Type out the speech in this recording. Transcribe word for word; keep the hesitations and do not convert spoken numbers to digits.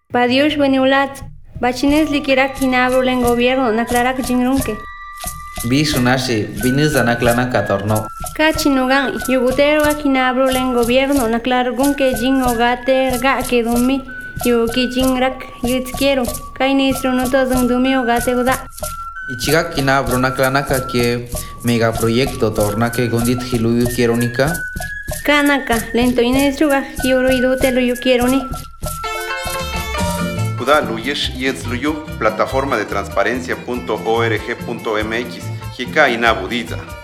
Padiush beniulat, bachines liquirak kinabro en gobierno, naklarak jingrunke. Bisunashi, binizana clana catorno. Kachinugan, yugutero kinabro en gobierno, naklargunke jin ogate ga kedumi, yuki jingrak yitzquiero, kainistro no todundumi ogate uda. Ichiga kina bruna clanaka que megaproyecto torna que gondit hiluyu kieronika. Kanaka, lento inestruga, yoro idute lo yuquieroni. Kuda luyesh yetzluyu, plataforma de transparencia punto org punto mx, Hika inabudiza.